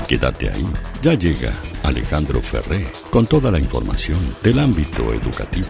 Quédate ahí. Ya llega Alejandro Ferré con toda la información del ámbito educativo.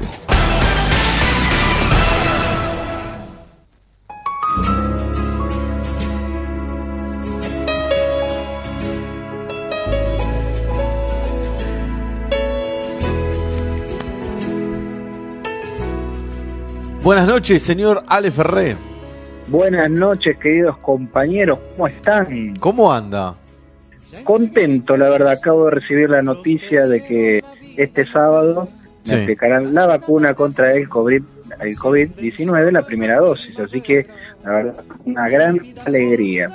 Buenas noches, señor Ale Ferré. Buenas noches, queridos compañeros, ¿cómo están? ¿Cómo anda? Contento, la verdad, acabo de recibir la noticia de que este sábado me aplicarán la vacuna contra el COVID-19, la primera dosis, así que la verdad, una gran alegría.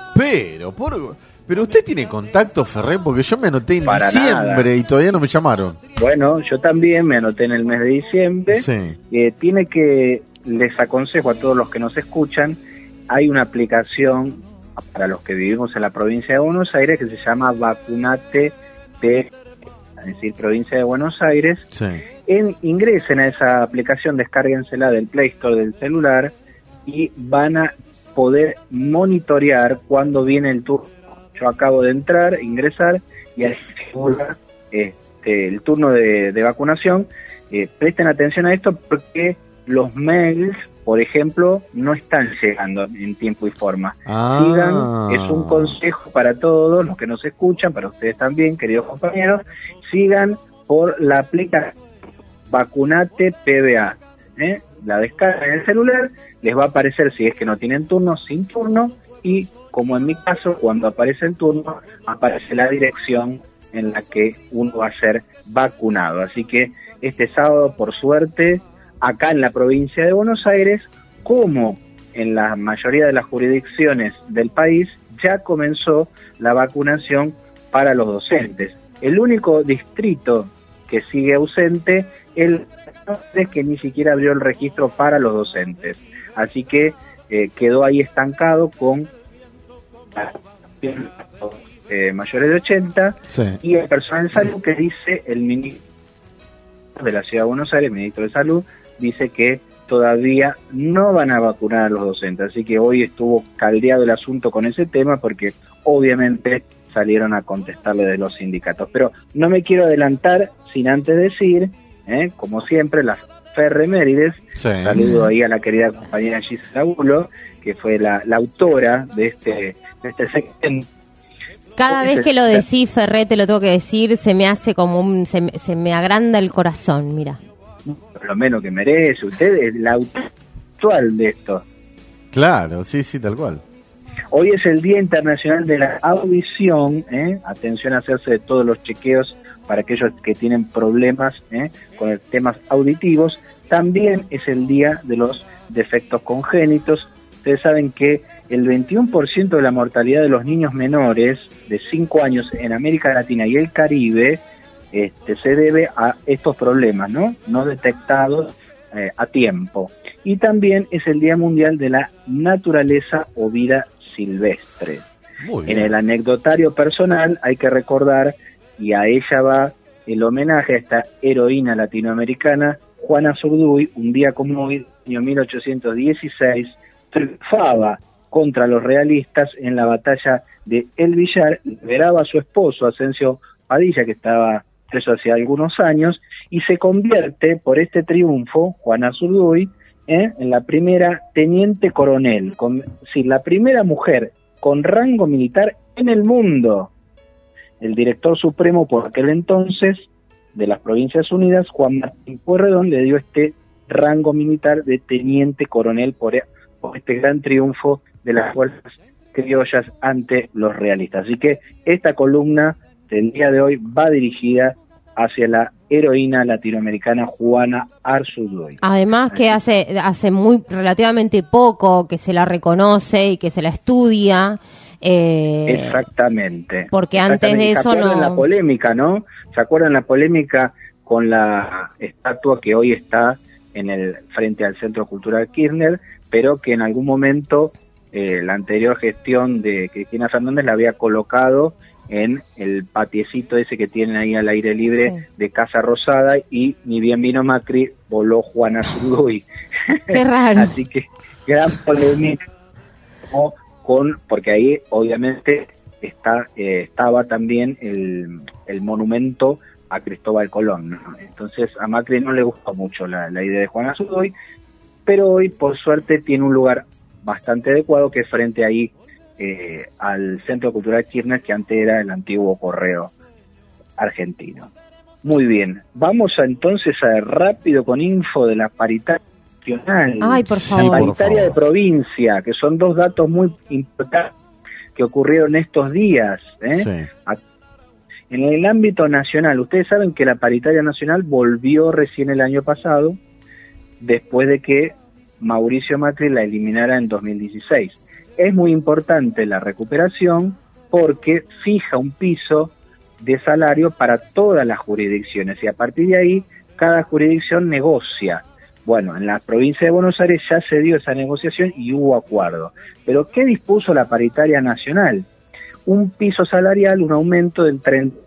Pero usted tiene contacto, Ferré, porque yo me anoté en Para diciembre nada. Y todavía no me llamaron. Bueno, yo también me anoté en el mes de diciembre. Sí. Les aconsejo a todos los que nos escuchan, hay una aplicación para los que vivimos en la provincia de Buenos Aires que se llama Vacunate P, es decir, provincia de Buenos Aires. Sí. Ingresen a esa aplicación, descárguensela del Play Store del celular y van a poder monitorear cuando viene el turno. Yo acabo de ingresar y ahí figura el turno de vacunación. Presten atención a esto porque los mails, por ejemplo, no están llegando en tiempo y forma. Sigan, es un consejo para todos los que nos escuchan, para ustedes también, queridos compañeros, sigan por la aplicación Vacunate PBA. La descargan en el celular, les va a aparecer si es que no tienen turno, sin turno, y como en mi caso, cuando aparece el turno, aparece la dirección en la que uno va a ser vacunado. Así que este sábado, por suerte, acá en la provincia de Buenos Aires, como en la mayoría de las jurisdicciones del país, ya comenzó la vacunación para los docentes. El único distrito que sigue ausente es que ni siquiera abrió el registro para los docentes. Así que quedó ahí estancado con mayores de 80, sí. Y el personal de salud que dice el ministro de la Ciudad de Buenos Aires, el ministro de Salud, dice que todavía no van a vacunar a los docentes, así que hoy estuvo caldeado el asunto con ese tema porque obviamente salieron a contestarle de los sindicatos. Pero no me quiero adelantar sin antes decir, como siempre, las Ferremérides. Sí. Saludo ahí a la querida compañera Gisela Bulo, que fue la autora de este segmento. Cada vez que lo decís, Ferré, te lo tengo que decir, se me hace como se me agranda el corazón, mira. Lo menos que merece, usted es la actual de esto. Claro, sí, tal cual. Hoy es el Día Internacional de la Audición, atención a hacerse de todos los chequeos para aquellos que tienen problemas con temas auditivos. También es el Día de los Defectos Congénitos. Ustedes saben que el 21% de la mortalidad de los niños menores de 5 años en América Latina y el Caribe se debe a estos problemas, no detectados a tiempo. Y también es el Día Mundial de la Naturaleza o Vida Silvestre. En el anecdotario personal hay que recordar, y a ella va el homenaje a esta heroína latinoamericana, Juana Zurduy. Un día como hoy, año 1816, triunfaba contra los realistas en la batalla de El Villar, liberaba a su esposo, Asensio Padilla, que estaba preso hacía algunos años, y se convierte por este triunfo, Juana Zurduy, en la primera teniente coronel, la primera mujer con rango militar en el mundo. El director supremo por aquel entonces de las Provincias Unidas, Juan Martín Pueyrredón, le dio este rango militar de teniente coronel por este gran triunfo de las fuerzas criollas ante los realistas. Así que esta columna del día de hoy va dirigida hacia la heroína latinoamericana Juana Zurduy. Además que hace relativamente poco que se la reconoce y que se la estudia. Exactamente. Porque antes de eso no. ¿Se acuerdan la polémica, no? ¿Se acuerdan la polémica con la estatua que hoy está frente al Centro Cultural Kirchner, pero que en algún momento la anterior gestión de Cristina Fernández la había colocado en el patiecito ese que tienen ahí al aire libre, sí, de Casa Rosada, y ni bien vino Macri, voló Juana Zurduy. Qué raro. Así que gran polémica, porque ahí obviamente estaba también el monumento a Cristóbal Colón, ¿no? Entonces a Macri no le gustó mucho la idea de Juan Azudoy, pero hoy por suerte tiene un lugar bastante adecuado, que es frente ahí al Centro Cultural Kirchner, que antes era el antiguo Correo Argentino. Muy bien, vamos entonces a rápido con info de la paritaria nacional. Ay, por favor. La paritaria de provincia, que son dos datos muy importantes que ocurrieron estos días. Sí. En el ámbito nacional, ustedes saben que la paritaria nacional volvió recién el año pasado, después de que Mauricio Macri la eliminara en 2016. Es muy importante la recuperación porque fija un piso de salario para todas las jurisdicciones y a partir de ahí cada jurisdicción negocia. Bueno, en la provincia de Buenos Aires ya se dio esa negociación y hubo acuerdo. Pero ¿qué dispuso la paritaria nacional? Un piso salarial, un aumento del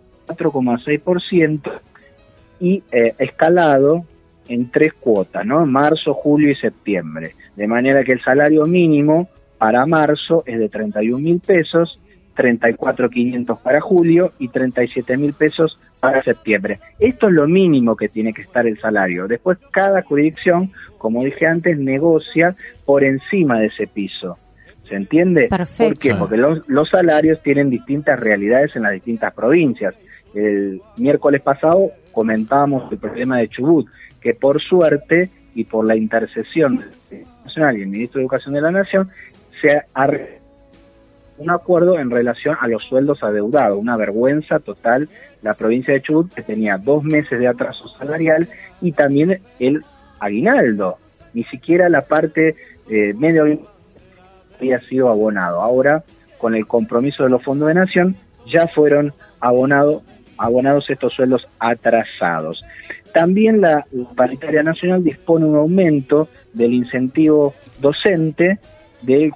34,6% y escalado en 3 cuotas, ¿no? Marzo, julio y septiembre. De manera que el salario mínimo para marzo es de 31.000 pesos, 34.500 para julio y 37.000 pesos para septiembre. Esto es lo mínimo que tiene que estar el salario. Después cada jurisdicción, como dije antes, negocia por encima de ese piso. ¿Se entiende? Perfecto. ¿Por qué? Porque los salarios tienen distintas realidades en las distintas provincias. El miércoles pasado comentábamos el problema de Chubut, que por suerte y por la intercesión nacional y el ministro de Educación de la Nación se ha un acuerdo en relación a los sueldos adeudados. Una vergüenza total la provincia de Chubut, que tenía 2 meses de atraso salarial y también el aguinaldo. Ni siquiera la parte medio había sido abonado. Ahora, con el compromiso de los fondos de Nación, ya fueron abonados estos sueldos atrasados. También la paritaria nacional dispone un aumento del incentivo docente del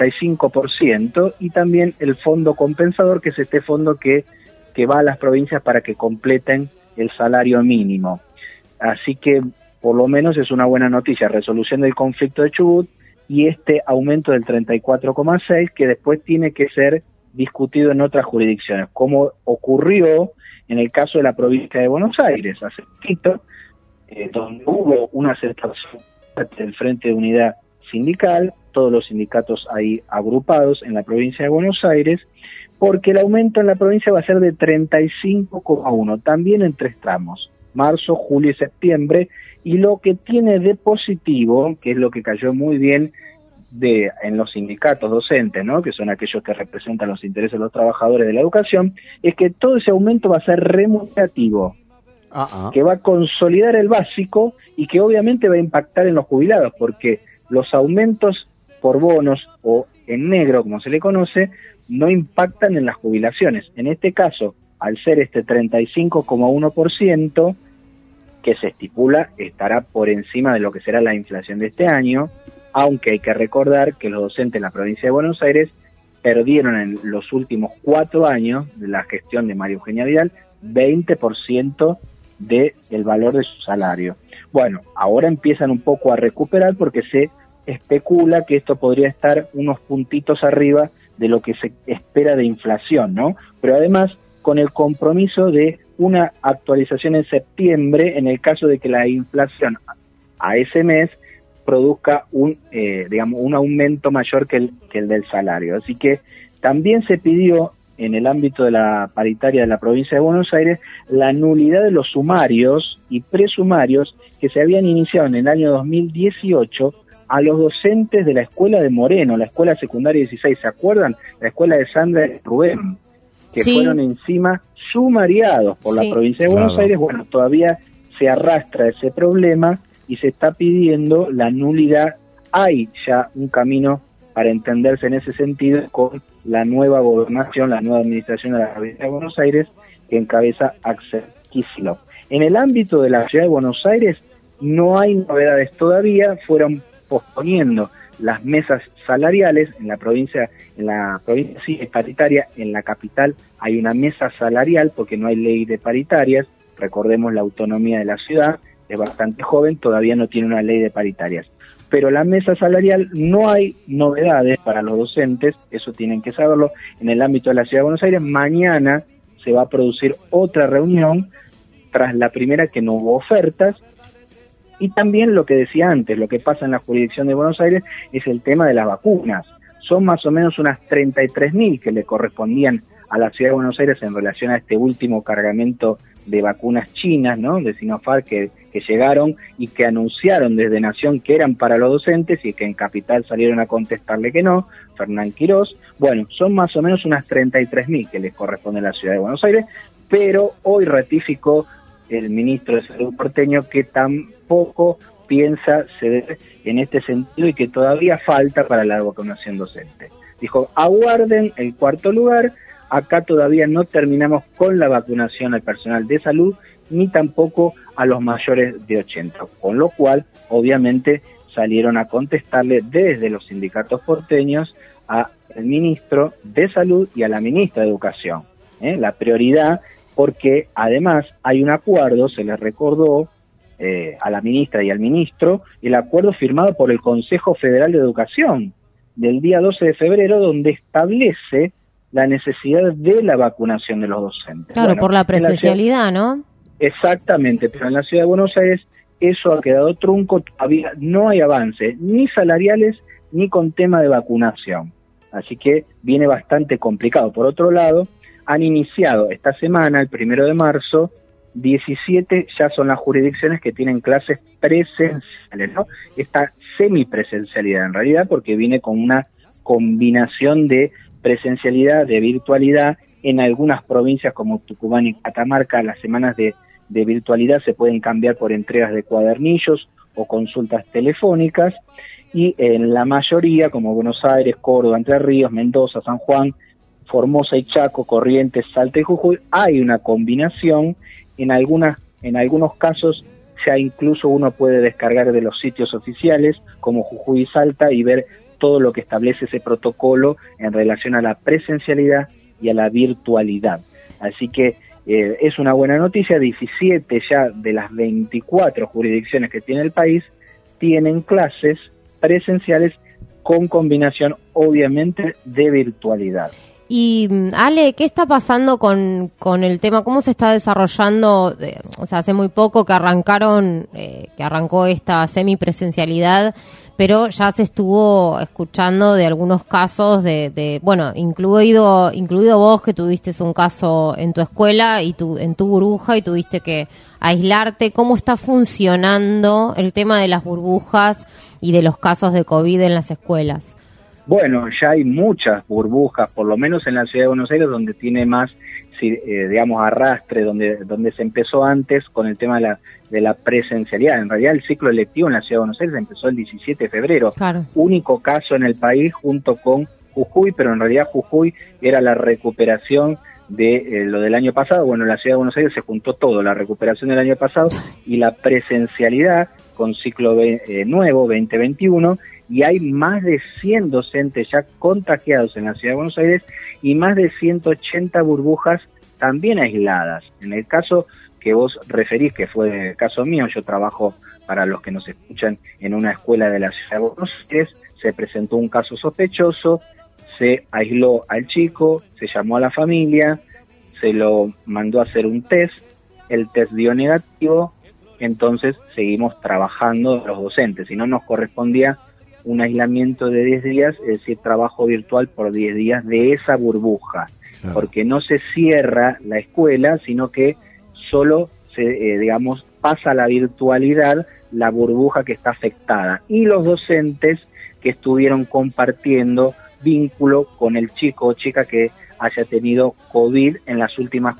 45% y también el fondo compensador, que es este fondo que va a las provincias para que completen el salario mínimo. Así que por lo menos es una buena noticia, resolución del conflicto de Chubut y este aumento del 34,6% que después tiene que ser discutido en otras jurisdicciones, como ocurrió en el caso de la provincia de Buenos Aires hace poquito, donde hubo una aceptación del Frente de Unidad Sindical, todos los sindicatos ahí agrupados en la provincia de Buenos Aires, porque el aumento en la provincia va a ser de 35,1%, también en 3 tramos, marzo, julio y septiembre, y lo que tiene de positivo, que es lo que cayó muy bien en los sindicatos docentes, ¿no?, que son aquellos que representan los intereses de los trabajadores de la educación, es que todo ese aumento va a ser remunerativo, que va a consolidar el básico y que obviamente va a impactar en los jubilados, porque los aumentos por bonos o en negro, como se le conoce, no impactan en las jubilaciones. En este caso, al ser este 35,1%, que se estipula estará por encima de lo que será la inflación de este año, aunque hay que recordar que los docentes en la provincia de Buenos Aires perdieron en los últimos 4 años de la gestión de María Eugenia Vidal 20% del valor de su salario. Bueno, ahora empiezan un poco a recuperar porque se especula que esto podría estar unos puntitos arriba de lo que se espera de inflación, ¿no? Pero además con el compromiso de una actualización en septiembre en el caso de que la inflación a ese mes produzca un aumento mayor que el del salario. Así que también se pidió en el ámbito de la paritaria de la provincia de Buenos Aires la nulidad de los sumarios y presumarios que se habían iniciado en el año 2018 a los docentes de la escuela de Moreno, la escuela secundaria 16, ¿se acuerdan? La escuela de Sandra y Rubén, que sí, fueron encima sumariados por la provincia de Buenos Aires. Bueno, todavía se arrastra ese problema y se está pidiendo la nulidad. Hay ya un camino para entenderse en ese sentido con la nueva gobernación, la nueva administración de la provincia de Buenos Aires, que encabeza Axel Kicillof. En el ámbito de la ciudad de Buenos Aires no hay novedades todavía, fueron posponiendo las mesas salariales. En la provincia sí es paritaria, en la capital hay una mesa salarial porque no hay ley de paritarias. Recordemos la autonomía de la ciudad, es bastante joven, todavía no tiene una ley de paritarias. pero la mesa salarial no hay novedades para los docentes, eso tienen que saberlo, en el ámbito de la Ciudad de Buenos Aires. Mañana se va a producir otra reunión, tras la primera que no hubo ofertas, y también lo que decía antes, lo que pasa en la jurisdicción de Buenos Aires es el tema de las vacunas. Son más o menos unas 33.000 que le correspondían a la Ciudad de Buenos Aires en relación a este último cargamento de vacunas chinas, ¿no?, de Sinopharm, que llegaron y que anunciaron desde Nación que eran para los docentes y que en Capital salieron a contestarle que no, Fernán Quirós. Bueno, son más o menos unas 33.000 que les corresponde a la Ciudad de Buenos Aires, pero hoy ratificó el ministro de Salud porteño que tampoco piensa ceder en este sentido y que todavía falta para la vacunación docente. Dijo, aguarden el cuarto lugar, acá todavía no terminamos con la vacunación al personal de salud, ni tampoco a los mayores de 80, con lo cual, obviamente, salieron a contestarle desde los sindicatos porteños al ministro de Salud y a la ministra de Educación. La prioridad, porque además hay un acuerdo, se les recordó a la ministra y al ministro, el acuerdo firmado por el Consejo Federal de Educación del día 12 de febrero, donde establece la necesidad de la vacunación de los docentes. Claro, bueno, por la presencialidad, ¿no? Exactamente, pero en la Ciudad de Buenos Aires eso ha quedado trunco, todavía no hay avance, ni salariales, ni con tema de vacunación. Así que viene bastante complicado. Por otro lado, han iniciado esta semana, el 1 de marzo, 17 ya son las jurisdicciones que tienen clases presenciales, ¿no? Esta semipresencialidad en realidad, porque viene con una combinación de presencialidad, de virtualidad. En algunas provincias como Tucumán y Catamarca, las semanas de virtualidad se pueden cambiar por entregas de cuadernillos o consultas telefónicas, y en la mayoría, como Buenos Aires, Córdoba, Entre Ríos, Mendoza, San Juan, Formosa y Chaco, Corrientes, Salta y Jujuy, hay una combinación. En algunos casos ya incluso uno puede descargar de los sitios oficiales como Jujuy y Salta y ver todo lo que establece ese protocolo en relación a la presencialidad y a la virtualidad. Así que es una buena noticia. 17 ya de las 24 jurisdicciones que tiene el país tienen clases presenciales con combinación, obviamente, de virtualidad. Y Ale, ¿qué está pasando con el tema? ¿Cómo se está desarrollando? O sea, hace muy poco que arrancó esta semipresencialidad, pero ya se estuvo escuchando de algunos casos bueno, incluido vos, que tuviste un caso en tu escuela y en tu burbuja y tuviste que aislarte. ¿Cómo está funcionando el tema de las burbujas y de los casos de COVID en las escuelas? Bueno, ya hay muchas burbujas, por lo menos en la Ciudad de Buenos Aires, donde tiene más, digamos, arrastre, donde se empezó antes con el tema de la presencialidad. En realidad el ciclo electivo en la Ciudad de Buenos Aires empezó el 17 de febrero. Claro. Único caso en el país junto con Jujuy, pero en realidad Jujuy era la recuperación de lo del año pasado. Bueno, en la Ciudad de Buenos Aires se juntó todo, la recuperación del año pasado y la presencialidad con ciclo nuevo 2021, y hay más de 100 docentes ya contagiados en la Ciudad de Buenos Aires y más de 180 burbujas también aisladas. En el caso que vos referís, que fue el caso mío, yo trabajo, para los que nos escuchan, en una escuela de la Ciudad de Buenos Aires, se presentó un caso sospechoso, se aisló al chico, se llamó a la familia, se lo mandó a hacer un test, el test dio negativo, entonces seguimos trabajando los docentes, y no nos correspondía un aislamiento de 10 días, es decir, trabajo virtual por 10 días de esa burbuja, claro, porque no se cierra la escuela, sino que solo digamos, pasa a la virtualidad la burbuja que está afectada, y los docentes que estuvieron compartiendo vínculo con el chico o chica que haya tenido COVID en las últimas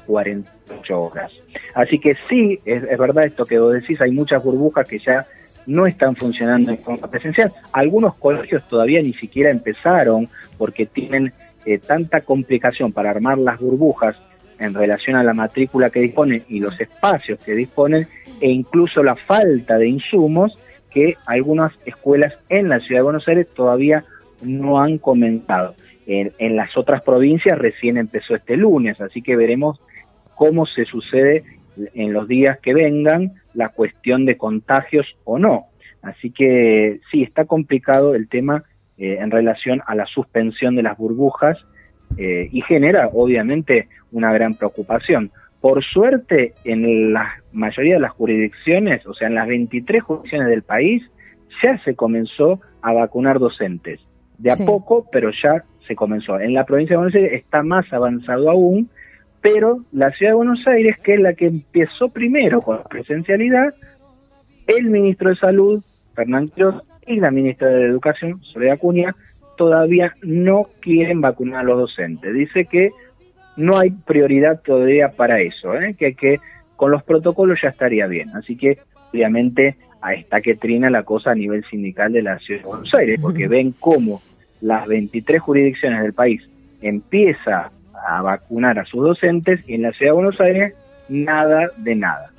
48 horas. Así que sí, es verdad esto que vos decís, hay muchas burbujas que ya no están funcionando en forma presencial. Algunos colegios todavía ni siquiera empezaron porque tienen tanta complicación para armar las burbujas en relación a la matrícula que disponen y los espacios que disponen, e incluso la falta de insumos, que algunas escuelas en la Ciudad de Buenos Aires todavía no han comenzado. En las otras provincias recién empezó este lunes, así que veremos cómo se sucede en los días que vengan la cuestión de contagios o no. Así que sí, está complicado el tema en relación a la suspensión de las burbujas y genera obviamente una gran preocupación. Por suerte, en la mayoría de las jurisdicciones, o sea, en las 23 jurisdicciones del país, ya se comenzó a vacunar docentes. De a poco, pero ya se comenzó. En la provincia de Buenos Aires está más avanzado aún, pero la ciudad de Buenos Aires, que es la que empezó primero con la presencialidad, el ministro de Salud, Fernán Quiroz, y la ministra de Educación, Soledad Acuña, todavía no quieren vacunar a los docentes. Dice que no hay prioridad todavía para eso, que con los protocolos ya estaría bien. Así que, obviamente, está que trina la cosa a nivel sindical de la ciudad de Buenos Aires, porque ven cómo las 23 jurisdicciones del país empieza a vacunar a sus docentes y en la ciudad de Buenos Aires nada de nada.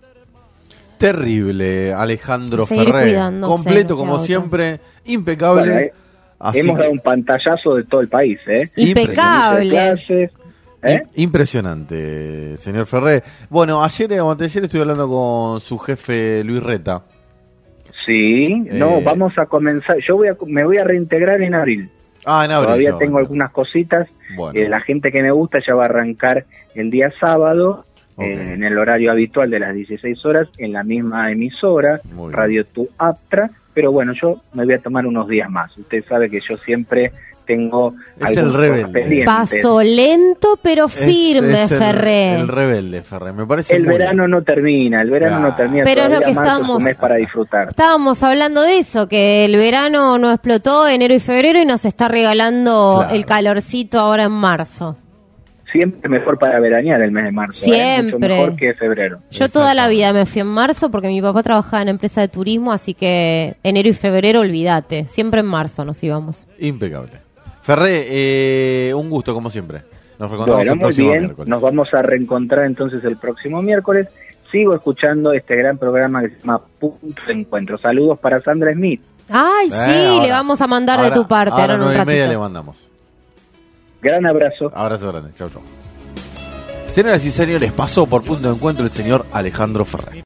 Terrible, Alejandro Seguir Ferré. cuidándose, Completo como siempre, impecable. Bueno, hemos dado un pantallazo de todo el país, Impecable. Clases, Impresionante, señor Ferré. Bueno, ayer o anteayer estuve hablando con su jefe Luis Reta. Sí, no, vamos a comenzar. Me voy a reintegrar en abril. En abril. Todavía tengo algunas cositas. Bueno. La gente que me gusta ya va a arrancar el día sábado, en el horario habitual de las 16 horas, en la misma emisora, Radio Tu Aptra. Pero bueno, yo me voy a tomar unos días más. Usted sabe que yo siempre tengo el rebelde. Paso lento pero firme, Ferré. El rebelde, Ferré. Me parece el verano no termina, Pero es lo que estábamos, mes para disfrutar. Estábamos hablando de eso, que el verano no explotó enero y febrero y nos está regalando el calorcito ahora en marzo. Siempre mejor para veranear el mes de marzo. Siempre. Mucho mejor que febrero. Yo toda la vida me fui en marzo porque mi papá trabajaba en empresa de turismo, así que enero y febrero olvídate. Siempre en marzo nos íbamos. Impecable. Ferré, un gusto como siempre. Nos reencontramos el próximo miércoles. Nos vamos a reencontrar entonces el próximo miércoles. Sigo escuchando este gran programa que se llama Punto de Encuentro. Saludos para Sandra Smith. Ay, sí, le vamos a mandar de tu parte. Ahora en un 9:30 le mandamos. Gran abrazo. Abrazo grande. Chau, chau. Señoras y señores, pasó por Punto de Encuentro el señor Alejandro Ferré.